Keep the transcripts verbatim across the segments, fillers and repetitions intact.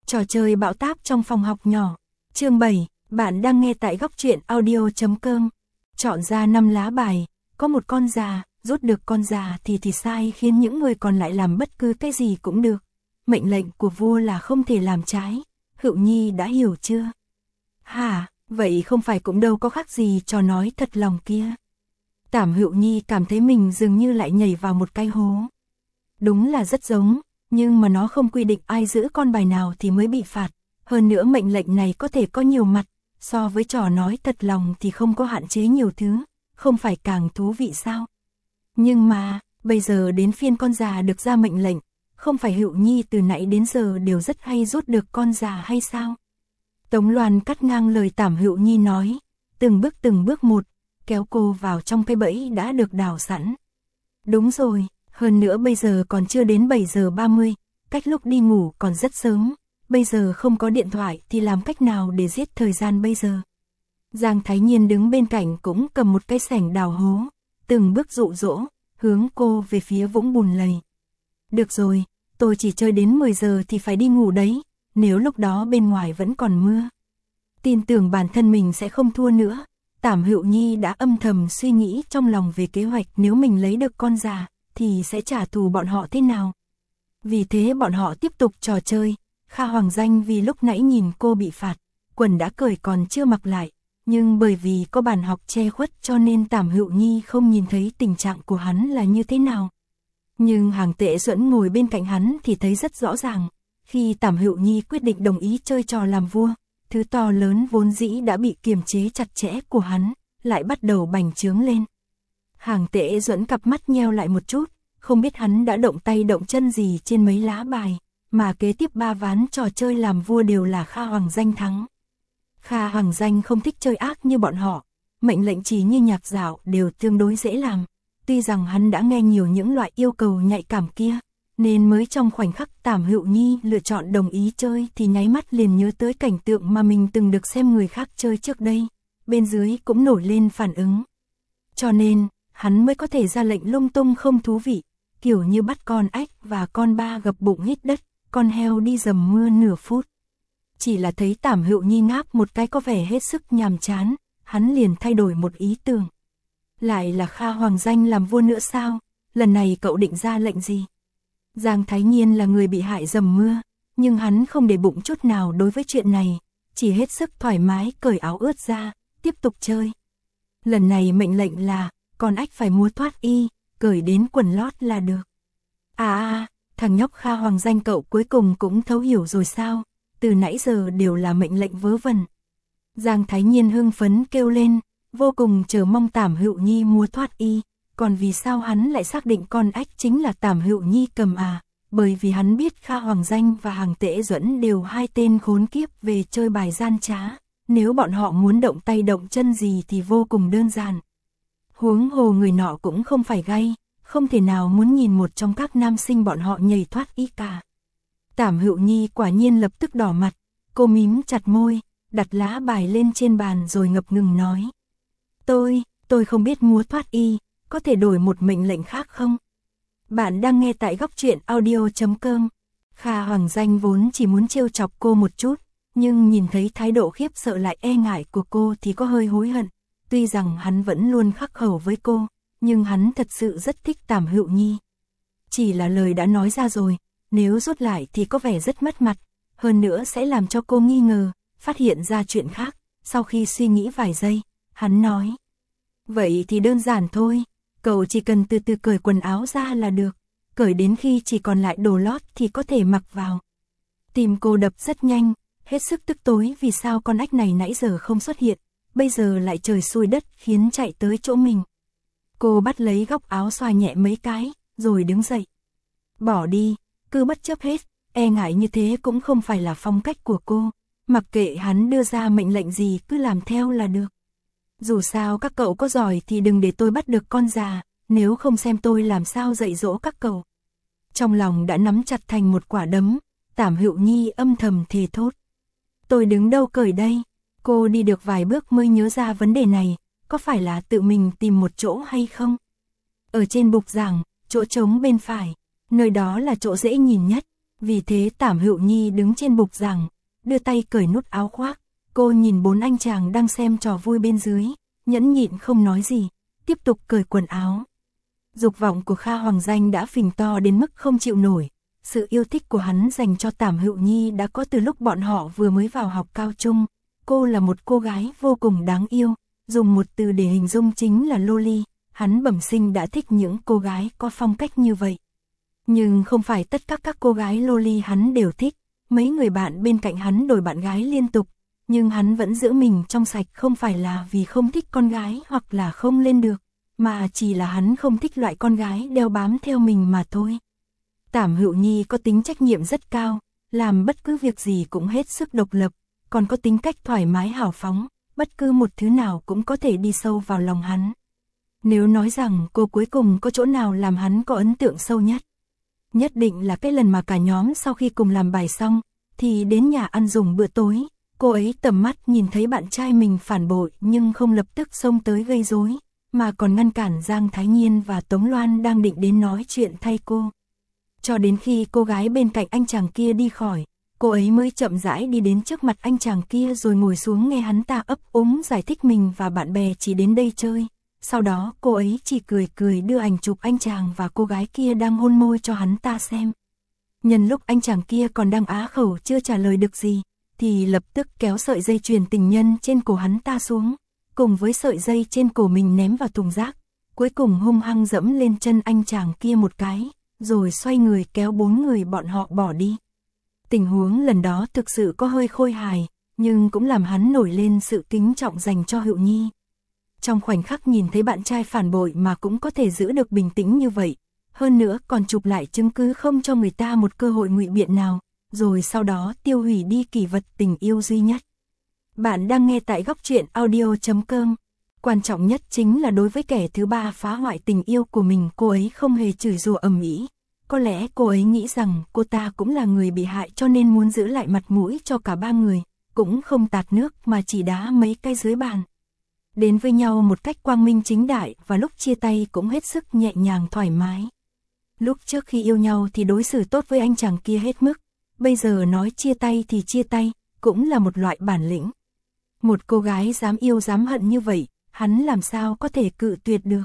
Trò chơi bão táp trong phòng học nhỏ. Chương bảy, bạn đang nghe tại góc truyện audio chấm com. Chọn ra năm lá bài, có một con già, rút được con già thì thì sai khiến những người còn lại làm bất cứ cái gì cũng được. Mệnh lệnh của vua là không thể làm trái. Hựu Nhi đã hiểu chưa? Hả, vậy không phải cũng đâu có khác gì trò nói thật lòng kia. Tảm Hựu Nhi cảm thấy mình dường như lại nhảy vào một cái hố. Đúng là rất giống, nhưng mà nó không quy định ai giữ con bài nào thì mới bị phạt. Hơn nữa mệnh lệnh này có thể có nhiều mặt, so với trò nói thật lòng thì không có hạn chế nhiều thứ, không phải càng thú vị sao? Nhưng mà, bây giờ đến phiên con già được ra mệnh lệnh, không phải Hựu Nhi từ nãy đến giờ đều rất hay rút được con già hay sao? Tống Loan cắt ngang lời Tảm Hựu Nhi nói, từng bước từng bước một, kéo cô vào trong cái bẫy đã được đào sẵn. Đúng rồi, hơn nữa bây giờ còn chưa đến bảy giờ ba mươi, cách lúc đi ngủ còn rất sớm, bây giờ không có điện thoại thì làm cách nào để giết thời gian bây giờ? Giang Thái Nhiên đứng bên cạnh cũng cầm một cái xẻng đào hố, từng bước dụ dỗ, hướng cô về phía vũng bùn lầy. Được rồi, tôi chỉ chơi đến mười giờ thì phải đi ngủ đấy, nếu lúc đó bên ngoài vẫn còn mưa. Tin tưởng bản thân mình sẽ không thua nữa, Tảm Hựu Nhi đã âm thầm suy nghĩ trong lòng về kế hoạch nếu mình lấy được con già, thì sẽ trả thù bọn họ thế nào. Vì thế bọn họ tiếp tục trò chơi, Kha Hoàng Danh vì lúc nãy nhìn cô bị phạt, quần đã cởi còn chưa mặc lại, nhưng bởi vì có bàn học che khuất cho nên Tảm Hựu Nhi không nhìn thấy tình trạng của hắn là như thế nào. Nhưng Hàng Tệ Duẫn ngồi bên cạnh hắn thì thấy rất rõ ràng, khi Tảm Hựu Nhi quyết định đồng ý chơi trò làm vua, thứ to lớn vốn dĩ đã bị kiềm chế chặt chẽ của hắn, lại bắt đầu bành trướng lên. Hàng Tệ Duẫn cặp mắt nheo lại một chút, không biết hắn đã động tay động chân gì trên mấy lá bài, mà kế tiếp ba ván trò chơi làm vua đều là Kha Hoàng Danh thắng. Kha Hoàng Danh không thích chơi ác như bọn họ, mệnh lệnh chỉ như nhạc dạo đều tương đối dễ làm, tuy rằng hắn đã nghe nhiều những loại yêu cầu nhạy cảm kia, nên mới trong khoảnh khắc Tảm Hựu Nhi lựa chọn đồng ý chơi thì nháy mắt liền nhớ tới cảnh tượng mà mình từng được xem người khác chơi trước đây, bên dưới cũng nổi lên phản ứng. Cho nên, hắn mới có thể ra lệnh lung tung không thú vị, kiểu như bắt con ếch và con ba gập bụng hít đất, con heo đi dầm mưa nửa phút. Chỉ là thấy Tảm Hựu Nhi ngáp một cái có vẻ hết sức nhàm chán, hắn liền thay đổi một ý tưởng. Lại là Kha Hoàng Danh làm vua nữa sao? Lần này cậu định ra lệnh gì? Giang Thái Nhiên là người bị hại dầm mưa, nhưng hắn không để bụng chút nào đối với chuyện này, chỉ hết sức thoải mái cởi áo ướt ra, tiếp tục chơi. Lần này mệnh lệnh là, con ếch phải múa thoát y, cởi đến quần lót là được. À à, thằng nhóc Kha Hoàng Danh cậu cuối cùng cũng thấu hiểu rồi sao, từ nãy giờ đều là mệnh lệnh vớ vẩn. Giang Thái Nhiên hưng phấn kêu lên, vô cùng chờ mong Tảm Hựu Nhi múa thoát y, còn vì sao hắn lại xác định con ếch chính là Tảm Hựu Nhi cầm à, bởi vì hắn biết Kha Hoàng Danh và Hàng Tệ Duẫn đều hai tên khốn kiếp về chơi bài gian trá, nếu bọn họ muốn động tay động chân gì thì vô cùng đơn giản. Huống hồ người nọ cũng không phải gay, không thể nào muốn nhìn một trong các nam sinh bọn họ nhảy thoát y cả. Tảm Hựu Nhi quả nhiên lập tức đỏ mặt, cô mím chặt môi, đặt lá bài lên trên bàn rồi ngập ngừng nói. Tôi, tôi không biết múa thoát y, có thể đổi một mệnh lệnh khác không? Bạn đang nghe tại góc truyện audio chấm com. Kha Hoàng Danh vốn chỉ muốn trêu chọc cô một chút, nhưng nhìn thấy thái độ khiếp sợ lại e ngại của cô thì có hơi hối hận. Tuy rằng hắn vẫn luôn khắc khẩu với cô, nhưng hắn thật sự rất thích Tảm Hựu Nhi. Chỉ là lời đã nói ra rồi, nếu rút lại thì có vẻ rất mất mặt, hơn nữa sẽ làm cho cô nghi ngờ, phát hiện ra chuyện khác. Sau khi suy nghĩ vài giây, hắn nói. Vậy thì đơn giản thôi, cậu chỉ cần từ từ cởi quần áo ra là được, cởi đến khi chỉ còn lại đồ lót thì có thể mặc vào. Tim cô đập rất nhanh, hết sức tức tối vì sao con ếch này nãy giờ không xuất hiện, bây giờ lại trời xui đất khiến chạy tới chỗ mình. Cô bắt lấy góc áo xoa nhẹ mấy cái, rồi đứng dậy. Bỏ đi, cứ bất chấp hết, e ngại như thế cũng không phải là phong cách của cô, mặc kệ hắn đưa ra mệnh lệnh gì cứ làm theo là được. Dù sao các cậu có giỏi thì đừng để tôi bắt được con già, nếu không xem tôi làm sao dạy dỗ các cậu. Trong lòng đã nắm chặt thành một quả đấm, Tảm Hựu Nhi âm thầm thề thốt. Tôi đứng đâu cởi đây? Cô đi được vài bước mới nhớ ra vấn đề này, có phải là tự mình tìm một chỗ hay không? Ở trên bục giảng, chỗ trống bên phải, nơi đó là chỗ dễ nhìn nhất. Vì thế Tảm Hữu Nhi đứng trên bục giảng, đưa tay cởi nút áo khoác. Cô nhìn bốn anh chàng đang xem trò vui bên dưới, nhẫn nhịn không nói gì, tiếp tục cởi quần áo. Dục vọng của Kha Hoàng Danh đã phình to đến mức không chịu nổi. Sự yêu thích của hắn dành cho Tảm Hữu Nhi đã có từ lúc bọn họ vừa mới vào học cao trung. Cô là một cô gái vô cùng đáng yêu, dùng một từ để hình dung chính là loli. Hắn bẩm sinh đã thích những cô gái có phong cách như vậy. Nhưng không phải tất cả các cô gái loli hắn đều thích. Mấy người bạn bên cạnh hắn đổi bạn gái liên tục, nhưng hắn vẫn giữ mình trong sạch, không phải là vì không thích con gái hoặc là không lên được, mà chỉ là hắn không thích loại con gái đeo bám theo mình mà thôi. Tảm Hữu Nhi có tính trách nhiệm rất cao, làm bất cứ việc gì cũng hết sức độc lập, còn có tính cách thoải mái hào phóng, bất cứ một thứ nào cũng có thể đi sâu vào lòng hắn. Nếu nói rằng cô cuối cùng có chỗ nào làm hắn có ấn tượng sâu nhất, nhất định là cái lần mà cả nhóm sau khi cùng làm bài xong, thì đến nhà ăn dùng bữa tối. Cô ấy tầm mắt nhìn thấy bạn trai mình phản bội nhưng không lập tức xông tới gây rối, mà còn ngăn cản Giang Thái Nhiên và Tống Loan đang định đến nói chuyện thay cô. Cho đến khi cô gái bên cạnh anh chàng kia đi khỏi, cô ấy mới chậm rãi đi đến trước mặt anh chàng kia rồi ngồi xuống nghe hắn ta ấp úng giải thích mình và bạn bè chỉ đến đây chơi. Sau đó cô ấy chỉ cười cười đưa ảnh chụp anh chàng và cô gái kia đang hôn môi cho hắn ta xem. Nhân lúc anh chàng kia còn đang á khẩu chưa trả lời được gì, thì lập tức kéo sợi dây chuyền tình nhân trên cổ hắn ta xuống, cùng với sợi dây trên cổ mình ném vào thùng rác, cuối cùng hung hăng dẫm lên chân anh chàng kia một cái, rồi xoay người kéo bốn người bọn họ bỏ đi. Tình huống lần đó thực sự có hơi khôi hài, nhưng cũng làm hắn nổi lên sự kính trọng dành cho Hữu Nhi. Trong khoảnh khắc nhìn thấy bạn trai phản bội mà cũng có thể giữ được bình tĩnh như vậy, hơn nữa còn chụp lại chứng cứ không cho người ta một cơ hội ngụy biện nào, rồi sau đó tiêu hủy đi kỷ vật tình yêu duy nhất. Bạn đang nghe tại góc truyện audio chấm com. Quan trọng nhất chính là đối với kẻ thứ ba phá hoại tình yêu của mình, cô ấy không hề chửi rủa ầm ĩ. Có lẽ cô ấy nghĩ rằng cô ta cũng là người bị hại cho nên muốn giữ lại mặt mũi cho cả ba người, cũng không tạt nước mà chỉ đá mấy cái dưới bàn. Đến với nhau một cách quang minh chính đại, và lúc chia tay cũng hết sức nhẹ nhàng thoải mái. Lúc trước khi yêu nhau thì đối xử tốt với anh chàng kia hết mức, bây giờ nói chia tay thì chia tay, cũng là một loại bản lĩnh. Một cô gái dám yêu dám hận như vậy, hắn làm sao có thể cự tuyệt được.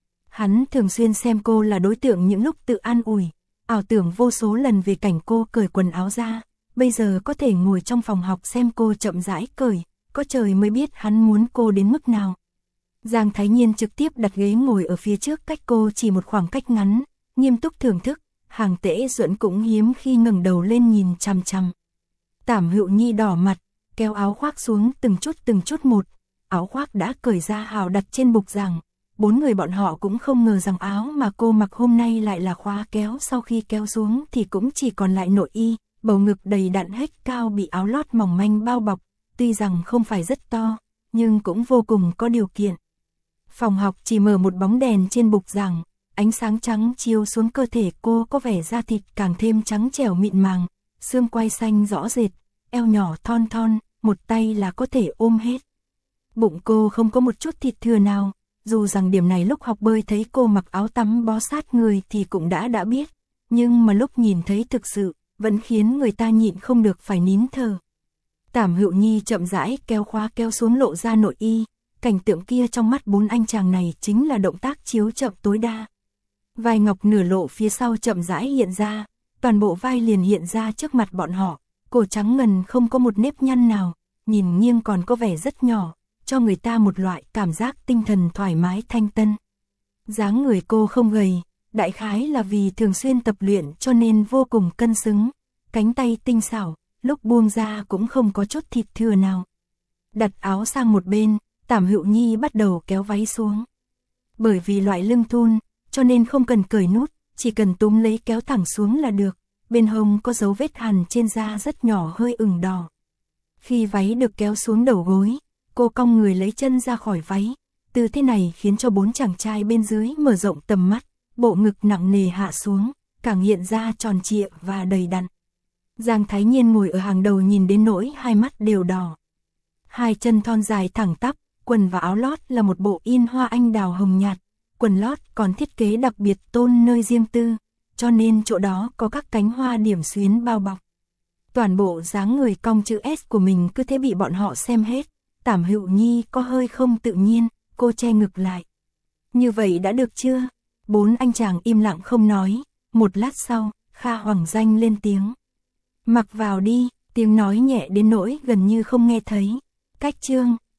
Hắn thường xuyên xem cô là đối tượng những lúc tự an ủi, ảo tưởng vô số lần về cảnh cô cởi quần áo ra, bây giờ có thể ngồi trong phòng học xem cô chậm rãi cởi, có trời mới biết hắn muốn cô đến mức nào. Giang Thái Nhiên trực tiếp đặt ghế ngồi ở phía trước cách cô chỉ một khoảng cách ngắn, nghiêm túc thưởng thức, Hàng Tễ Duẫn cũng hiếm khi ngẩng đầu lên nhìn chằm chằm. Tảm Hữu Nhi đỏ mặt, kéo áo khoác xuống từng chút từng chút một, áo khoác đã cởi ra hào đặt trên bục giảng. Bốn người bọn họ cũng không ngờ rằng áo mà cô mặc hôm nay lại là khóa kéo, sau khi kéo xuống thì cũng chỉ còn lại nội y, bầu ngực đầy đặn hếch cao bị áo lót mỏng manh bao bọc, tuy rằng không phải rất to, nhưng cũng vô cùng có điều kiện. Phòng học chỉ mở một bóng đèn trên bục giảng, ánh sáng trắng chiếu xuống cơ thể cô, có vẻ da thịt càng thêm trắng trẻo mịn màng, xương quai xanh rõ rệt, eo nhỏ thon thon, một tay là có thể ôm hết. Bụng cô không có một chút thịt thừa nào, dù rằng điểm này lúc học bơi thấy cô mặc áo tắm bó sát người thì cũng đã đã biết, nhưng mà lúc nhìn thấy thực sự, vẫn khiến người ta nhịn không được phải nín thở. Tảm Hữu Nhi chậm rãi kéo khóa kéo xuống lộ ra nội y, cảnh tượng kia trong mắt bốn anh chàng này chính là động tác chiếu chậm tối đa. Vai ngọc nửa lộ phía sau chậm rãi hiện ra, toàn bộ vai liền hiện ra trước mặt bọn họ, cổ trắng ngần không có một nếp nhăn nào, nhìn nghiêng còn có vẻ rất nhỏ, cho người ta một loại cảm giác tinh thần thoải mái thanh tân. Dáng người cô không gầy, đại khái là vì thường xuyên tập luyện cho nên vô cùng cân xứng, cánh tay tinh xảo, lúc buông ra cũng không có chút thịt thừa nào. Đặt áo sang một bên, Tảm Hữu Nhi bắt đầu kéo váy xuống. Bởi vì loại lưng thun, cho nên không cần cởi nút, chỉ cần túm lấy kéo thẳng xuống là được. Bên hông có dấu vết hằn trên da rất nhỏ hơi ửng đỏ. Khi váy được kéo xuống đầu gối, cô cong người lấy chân ra khỏi váy. Tư thế này khiến cho bốn chàng trai bên dưới mở rộng tầm mắt, bộ ngực nặng nề hạ xuống, càng hiện ra tròn trịa và đầy đặn. Giang Thái Nhiên ngồi ở hàng đầu nhìn đến nỗi hai mắt đều đỏ. Hai chân thon dài thẳng tắp, quần và áo lót là một bộ in hoa anh đào hồng nhạt, quần lót còn thiết kế đặc biệt tôn nơi riêng tư, cho nên chỗ đó có các cánh hoa điểm xuyến bao bọc. Toàn bộ dáng người cong chữ S của mình cứ thế bị bọn họ xem hết. Tảm Hữu Nhi có hơi không tự nhiên, cô che ngực lại. Như vậy đã được chưa? Bốn anh chàng im lặng không nói, một lát sau, Kha Hoàng Danh lên tiếng. Mặc vào đi, tiếng nói nhẹ đến nỗi gần như không nghe thấy. Cách chương